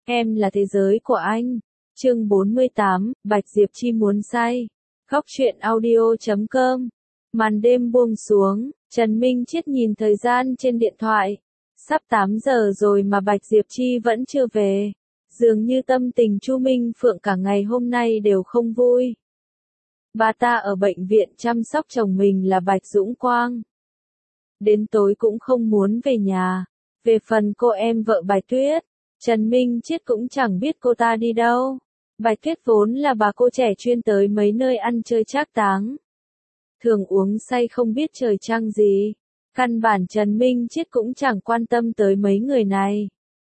Em là thế giới của anh. Chương 48, Bạch Diệp Chi muốn say. Góc truyện audio.com. Màn đêm buông xuống, Trần Minh Chiết nhìn thời gian trên điện thoại. Sắp 8 giờ rồi mà Bạch Diệp Chi vẫn chưa về. Dường như tâm tình Chu Minh Phượng cả ngày hôm nay đều không vui. Bà ta ở bệnh viện chăm sóc chồng mình là Bạch Dũng Quang. Đến tối cũng không muốn về nhà. Về phần cô em vợ Bạch Tuyết, Trần Minh Chiết cũng chẳng biết cô ta đi đâu. Bạch Tuyết vốn là bà cô trẻ chuyên tới mấy nơi ăn chơi trác táng. Thường uống say không biết trời trăng gì. Căn bản Trần Minh Chiết cũng chẳng quan tâm tới mấy người này.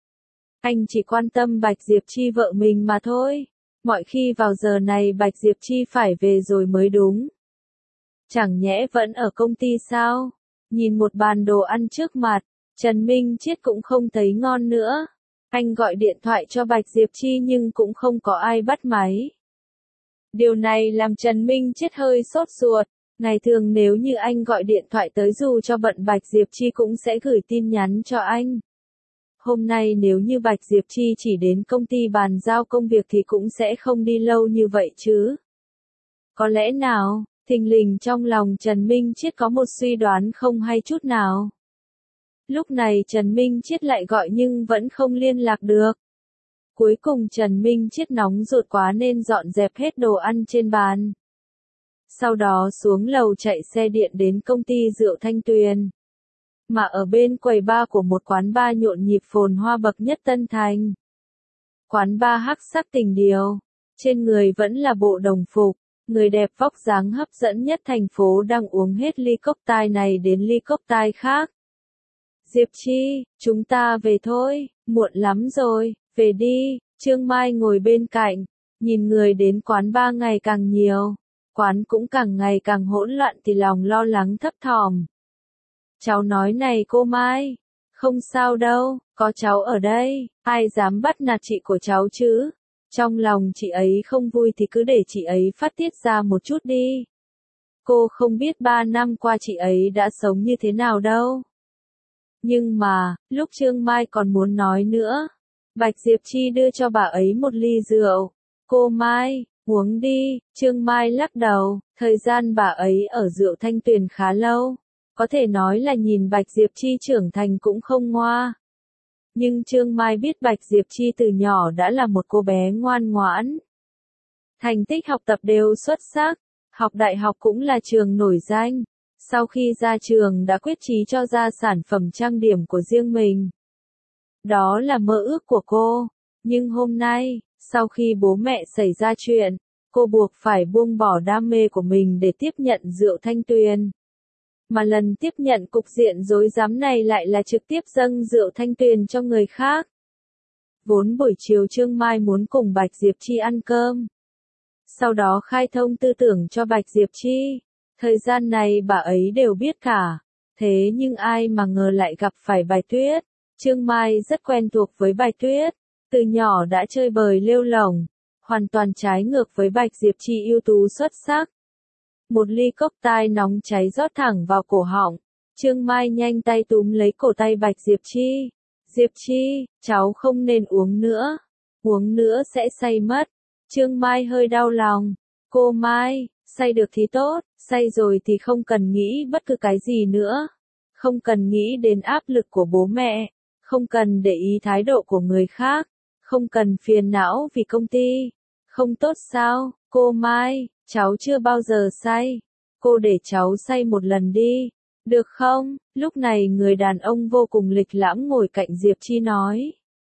Anh chỉ quan tâm Bạch Diệp Chi vợ mình mà thôi. Mọi khi vào giờ này Bạch Diệp Chi phải về rồi mới đúng. Chẳng nhẽ vẫn ở công ty sao? Nhìn một bàn đồ ăn trước mặt, Trần Minh Chiết cũng không thấy ngon nữa. Anh gọi điện thoại cho Bạch Diệp Chi nhưng cũng không có ai bắt máy. Điều này làm Trần Minh Chiết hơi sốt ruột. Ngày thường nếu như anh gọi điện thoại tới dù cho bận Bạch Diệp Chi cũng sẽ gửi tin nhắn cho anh. Hôm nay nếu như Bạch Diệp Chi chỉ đến công ty bàn giao công việc thì cũng sẽ không đi lâu như vậy chứ. Có lẽ nào, thình lình trong lòng Trần Minh Chiết có một suy đoán không hay chút nào. Lúc này Trần Minh Chiết lại gọi nhưng vẫn không liên lạc được. Cuối cùng Trần Minh Chiết nóng ruột quá nên dọn dẹp hết đồ ăn trên bàn. Sau đó xuống lầu chạy xe điện đến công ty rượu Thanh Tuyền. Mà ở bên quầy bar của một quán bar nhộn nhịp phồn hoa bậc nhất Tân Thành. Quán bar hắc sắc tình điều. Trên người vẫn là bộ đồng phục. Người đẹp vóc dáng hấp dẫn nhất thành phố đang uống hết ly cocktail này đến ly cocktail khác. Diệp Chi, chúng ta về thôi, muộn lắm rồi, về đi. Trương Mai ngồi bên cạnh, nhìn người đến quán bar ngày càng nhiều, quán cũng càng ngày càng hỗn loạn thì lòng lo lắng thấp thỏm. Cháu nói này cô Mai, không sao đâu, có cháu ở đây, ai dám bắt nạt chị của cháu chứ? Trong lòng chị ấy không vui thì cứ để chị ấy phát tiết ra một chút đi. Cô không biết 3 năm qua chị ấy đã sống như thế nào đâu. Nhưng mà, lúc Trương Mai còn muốn nói nữa, Bạch Diệp Chi đưa cho bà ấy một ly rượu. Cô Mai, uống đi. Trương Mai lắc đầu, thời gian bà ấy ở rượu Thanh Tuyền khá lâu. Có thể nói là nhìn Bạch Diệp Chi trưởng thành cũng không ngoa. Nhưng Trương Mai biết Bạch Diệp Chi từ nhỏ đã là một cô bé ngoan ngoãn. Thành tích học tập đều xuất sắc, học đại học cũng là trường nổi danh. Sau khi ra trường đã quyết chí cho ra sản phẩm trang điểm của riêng mình. Đó là mơ ước của cô. Nhưng hôm nay, sau khi bố mẹ xảy ra chuyện, cô buộc phải buông bỏ đam mê của mình để tiếp nhận rượu Thanh Tuyền. Mà lần tiếp nhận cục diện rối rắm này lại là trực tiếp dâng rượu Thanh Tuyền cho người khác. Vốn buổi chiều Trương Mai muốn cùng Bạch Diệp Chi ăn cơm. Sau đó khai thông tư tưởng cho Bạch Diệp Chi. Thời gian này bà ấy đều biết cả. Thế nhưng ai mà ngờ lại gặp phải Bạch Tuyết. Trương Mai rất quen thuộc với Bạch Tuyết. Từ nhỏ đã chơi bời lêu lổng. Hoàn toàn trái ngược với Bạch Diệp Chi ưu tú xuất sắc. Một ly cocktail nóng cháy rót thẳng vào cổ họng. Trương Mai nhanh tay túm lấy cổ tay Bạch Diệp Chi. Diệp Chi, cháu không nên uống nữa. Uống nữa sẽ say mất. Trương Mai hơi đau lòng. Cô Mai, say được thì tốt, say rồi thì không cần nghĩ bất cứ cái gì nữa. Không cần nghĩ đến áp lực của bố mẹ. Không cần để ý thái độ của người khác. Không cần phiền não vì công ty. Không tốt sao, cô Mai, cháu chưa bao giờ say. Cô để cháu say một lần đi. Được không? Lúc này người đàn ông vô cùng lịch lãm ngồi cạnh Diệp Chi nói.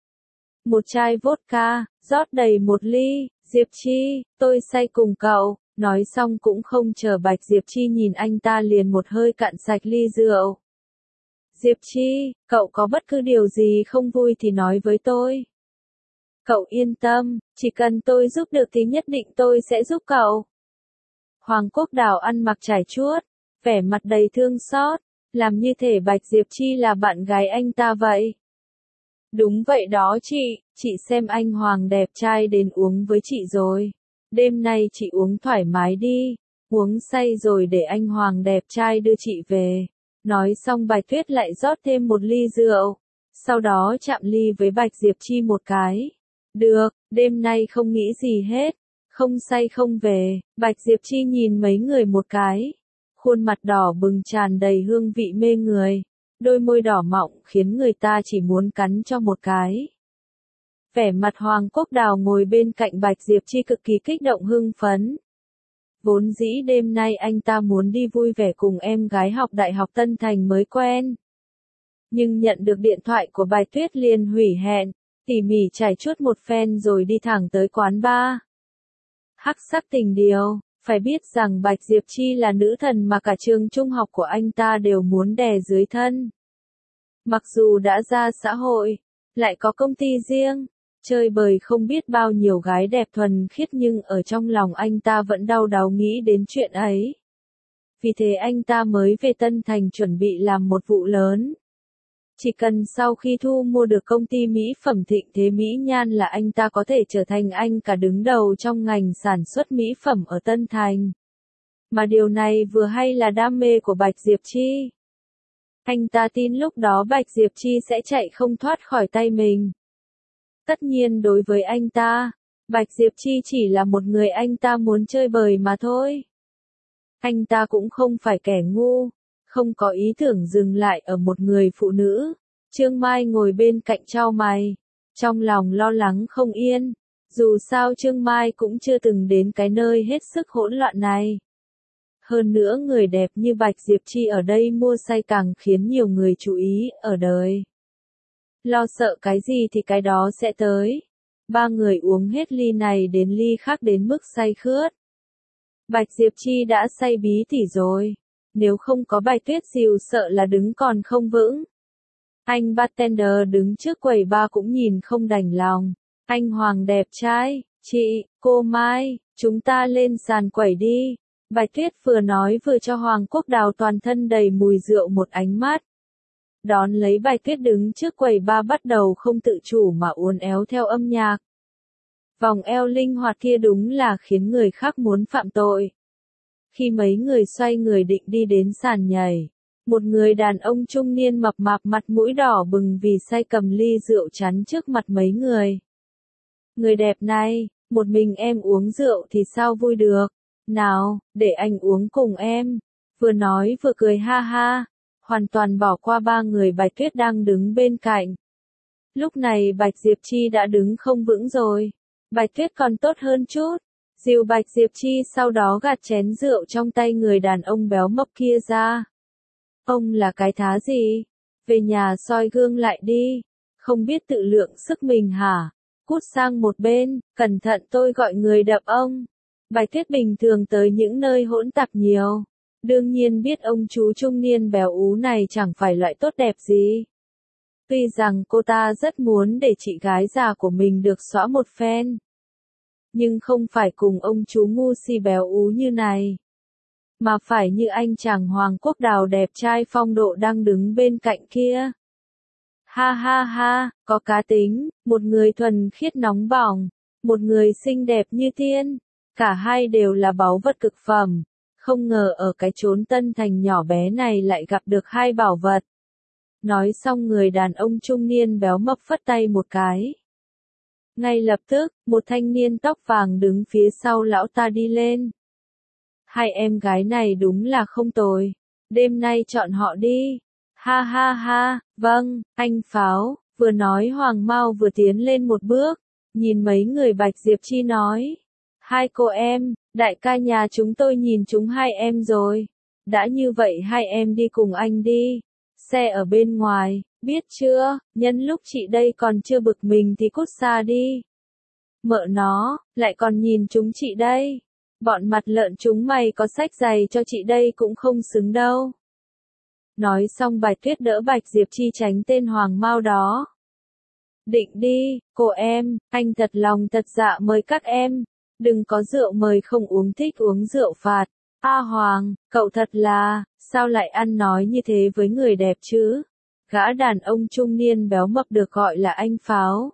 Một chai vodka, rót đầy một ly. Diệp Chi, tôi say cùng cậu. Nói xong cũng không chờ Bạch Diệp Chi nhìn anh ta liền một hơi cạn sạch ly rượu. Diệp Chi, cậu có bất cứ điều gì không vui thì nói với tôi. Cậu yên tâm, chỉ cần tôi giúp được thì nhất định tôi sẽ giúp cậu. Hoàng Quốc Đào ăn mặc trải chuốt, vẻ mặt đầy thương xót, làm như thể Bạch Diệp Chi là bạn gái anh ta vậy. Đúng vậy đó chị xem anh Hoàng đẹp trai đến uống với chị rồi. Đêm nay chị uống thoải mái đi, uống say rồi để anh Hoàng đẹp trai đưa chị về. Nói xong Bạch Tuyết lại rót thêm một ly rượu, sau đó chạm ly với Bạch Diệp Chi một cái. Được, đêm nay không nghĩ gì hết, không say không về. Bạch Diệp Chi nhìn mấy người một cái, khuôn mặt đỏ bừng tràn đầy hương vị mê người, đôi môi đỏ mọng khiến người ta chỉ muốn cắn cho một cái. Vẻ mặt Hoàng Quốc Đào ngồi bên cạnh Bạch Diệp Chi cực kỳ kích động hưng phấn. Vốn dĩ đêm nay anh ta muốn đi vui vẻ cùng em gái học đại học Tân Thành mới quen. Nhưng nhận được điện thoại của Bạch Tuyết liền hủy hẹn, tỉ mỉ trải chuốt một phen rồi đi thẳng tới quán bar. Hắc sắc tình điều, phải biết rằng Bạch Diệp Chi là nữ thần mà cả trường trung học của anh ta đều muốn đè dưới thân. Mặc dù đã ra xã hội, lại có công ty riêng, chơi bời không biết bao nhiêu gái đẹp thuần khiết nhưng ở trong lòng anh ta vẫn đau đáu nghĩ đến chuyện ấy. Vì thế anh ta mới về Tân Thành chuẩn bị làm một vụ lớn. Chỉ cần sau khi thu mua được công ty mỹ phẩm Thịnh Thế Mỹ Nhan là anh ta có thể trở thành anh cả đứng đầu trong ngành sản xuất mỹ phẩm ở Tân Thành. Mà điều này vừa hay là đam mê của Bạch Diệp Chi. Anh ta tin lúc đó Bạch Diệp Chi sẽ chạy không thoát khỏi tay mình. Tất nhiên đối với anh ta, Bạch Diệp Chi chỉ là một người anh ta muốn chơi bời mà thôi. Anh ta cũng không phải kẻ ngu, không có ý tưởng dừng lại ở một người phụ nữ. Trương Mai ngồi bên cạnh chau mày, trong lòng lo lắng không yên. Dù sao Trương Mai cũng chưa từng đến cái nơi hết sức hỗn loạn này. Hơn nữa người đẹp như Bạch Diệp Chi ở đây mua say càng khiến nhiều người chú ý ở đời. Lo sợ cái gì thì cái đó sẽ tới. Ba người uống hết ly này đến ly khác đến mức say khướt. Bạch Diệp Chi đã say bí tỉ rồi. Nếu không có Bạch Tuyết Dìu sợ là đứng còn không vững. Anh bartender đứng trước quầy bar cũng nhìn không đành lòng. Anh Hoàng đẹp trai, chị, cô Mai, chúng ta lên sàn quẩy đi. Bạch Tuyết vừa nói vừa cho Hoàng Quốc Đào toàn thân đầy mùi rượu một ánh mắt. Đón lấy Bạch Tuyết đứng trước quầy bar bắt đầu không tự chủ mà uốn éo theo âm nhạc. Vòng eo linh hoạt kia đúng là khiến người khác muốn phạm tội. Khi mấy người xoay người định đi đến sàn nhảy, một người đàn ông trung niên mập mạp mặt mũi đỏ bừng vì say cầm ly rượu chắn trước mặt mấy người. Người đẹp này, một mình em uống rượu thì sao vui được? Nào, để anh uống cùng em. Vừa nói vừa cười ha ha, hoàn toàn bỏ qua ba người Bạch Tuyết đang đứng bên cạnh. Lúc này Bạch Diệp Chi đã đứng không vững rồi. Bạch Tuyết còn tốt hơn chút. Dìu Bạch Diệp Chi sau đó gạt chén rượu trong tay người đàn ông béo mập kia ra. Ông là cái thá gì? Về nhà soi gương lại đi. Không biết tự lượng sức mình hả? Cút sang một bên, cẩn thận tôi gọi người đập ông. Bạch Tuyết bình thường tới những nơi hỗn tạp nhiều. Đương nhiên biết ông chú trung niên béo ú này chẳng phải loại tốt đẹp gì. Tuy rằng cô ta rất muốn để chị gái già của mình được xõa một phen. Nhưng không phải cùng ông chú ngu si béo ú như này. Mà phải như anh chàng Hoàng Quốc Đào đẹp trai phong độ đang đứng bên cạnh kia. Ha ha ha, có cá tính, một người thuần khiết nóng bỏng, một người xinh đẹp như tiên. Cả hai đều là báu vật cực phẩm. Không ngờ ở cái chốn Tân Thành nhỏ bé này lại gặp được hai bảo vật. Nói xong người đàn ông trung niên béo mập phất tay một cái. Ngay lập tức, một thanh niên tóc vàng đứng phía sau lão ta đi lên. Hai em gái này đúng là không tồi. Đêm nay chọn họ đi. Ha ha ha, vâng, anh Pháo. Vừa nói Hoàng Mao vừa tiến lên một bước. Nhìn mấy người Bạch Diệp Chi nói. Hai cô em, đại ca nhà chúng tôi nhìn chúng hai em rồi. Đã như vậy hai em đi cùng anh đi. Xe ở bên ngoài, biết chưa, nhân lúc chị đây còn chưa bực mình thì cút xa đi. Mợ nó, lại còn nhìn chúng chị đây. Bọn mặt lợn chúng mày có sách giày cho chị đây cũng không xứng đâu. Nói xong Bạch Tuyết đỡ Bạch Diệp Chi tránh tên Hoàng Mao đó. Định đi, cô em, anh thật lòng thật dạ mời các em. Đừng có rượu mời không uống thích uống rượu phạt. A Hoàng, cậu thật là, sao lại ăn nói như thế với người đẹp chứ? Gã đàn ông trung niên béo mập được gọi là anh Pháo.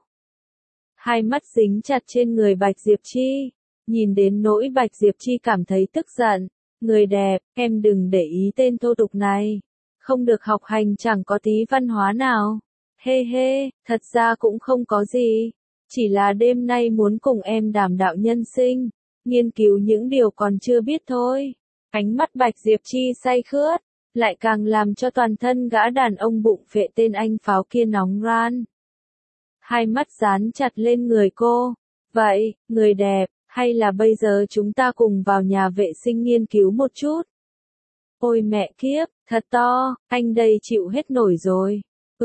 Hai mắt dính chặt trên người Bạch Diệp Chi. Nhìn đến nỗi Bạch Diệp Chi cảm thấy tức giận. Người đẹp, em đừng để ý tên thô tục này. Không được học hành chẳng có tí văn hóa nào. Hê hê, thật ra cũng không có gì. Chỉ là đêm nay muốn cùng em đàm đạo nhân sinh, nghiên cứu những điều còn chưa biết thôi. Ánh mắt Bạch Diệp Chi say khướt, lại càng làm cho toàn thân gã đàn ông bụng phệ tên anh pháo kia nóng ran. Hai mắt dán chặt lên người cô. Vậy, người đẹp, hay là bây giờ chúng ta cùng vào nhà vệ sinh nghiên cứu một chút? Ôi mẹ kiếp, thật to, anh đây chịu hết nổi rồi.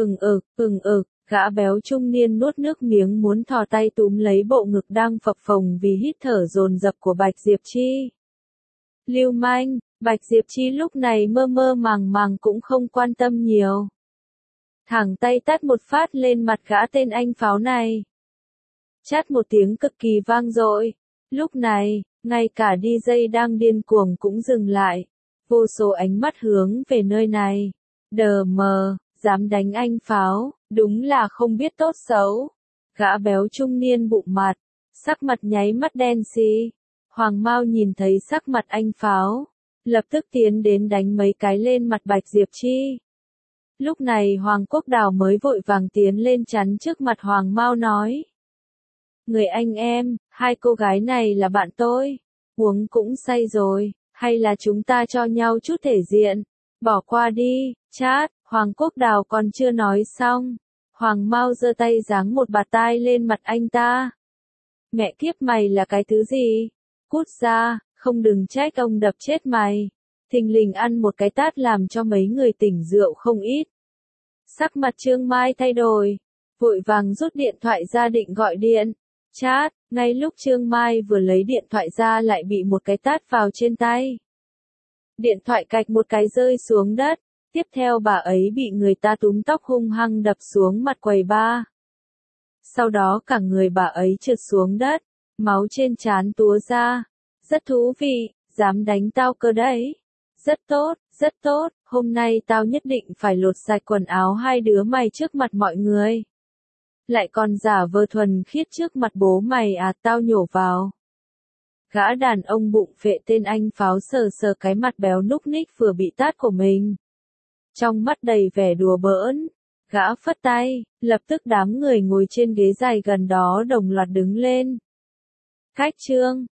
Gã béo trung niên nuốt nước miếng muốn thò tay túm lấy bộ ngực đang phập phồng vì hít thở dồn dập của Bạch Diệp Chi. Lưu manh, Bạch Diệp Chi lúc này mơ mơ màng màng cũng không quan tâm nhiều. Thẳng tay tát một phát lên mặt gã tên anh pháo này. Chát một tiếng cực kỳ vang dội. Lúc này, ngay cả DJ đang điên cuồng cũng dừng lại. Vô số ánh mắt hướng về nơi này. Đờ mờ, dám đánh anh pháo, đúng là không biết tốt xấu. Gã béo trung niên bụng mặt, sắc mặt nháy mắt đen xì. Hoàng Mao nhìn thấy sắc mặt anh pháo, lập tức tiến đến đánh mấy cái lên mặt Bạch Diệp Chi. Lúc này Hoàng Quốc Đào mới vội vàng tiến lên chắn trước mặt Hoàng Mao nói. Người anh em, hai cô gái này là bạn tôi, uống cũng say rồi, hay là chúng ta cho nhau chút thể diện, bỏ qua đi, chát, Hoàng Quốc Đào còn chưa nói xong. Hoàng Mao giơ tay giáng một bạt tai lên mặt anh ta. Mẹ kiếp mày là cái thứ gì? Cút ra, không đừng trách ông đập chết mày. Thình lình ăn một cái tát làm cho mấy người tỉnh rượu không ít. Sắc mặt Trương Mai thay đổi, vội vàng rút điện thoại ra định gọi điện. Chát, ngay lúc Trương Mai vừa lấy điện thoại ra lại bị một cái tát vào trên tay. Điện thoại cạch một cái rơi xuống đất, tiếp theo bà ấy bị người ta túm tóc hung hăng đập xuống mặt quầy bar. Sau đó cả người bà ấy trượt xuống đất, máu trên trán túa ra. Rất thú vị, dám đánh tao cơ đấy. Rất tốt, hôm nay tao nhất định phải lột sạch quần áo hai đứa mày trước mặt mọi người. Lại còn giả vờ thuần khiết trước mặt bố mày à, tao nhổ vào. Gã đàn ông bụng phệ tên anh pháo sờ sờ cái mặt béo núc ních vừa bị tát của mình. Trong mắt đầy vẻ đùa bỡn, gã phất tay, lập tức đám người ngồi trên ghế dài gần đó đồng loạt đứng lên. Khách trương,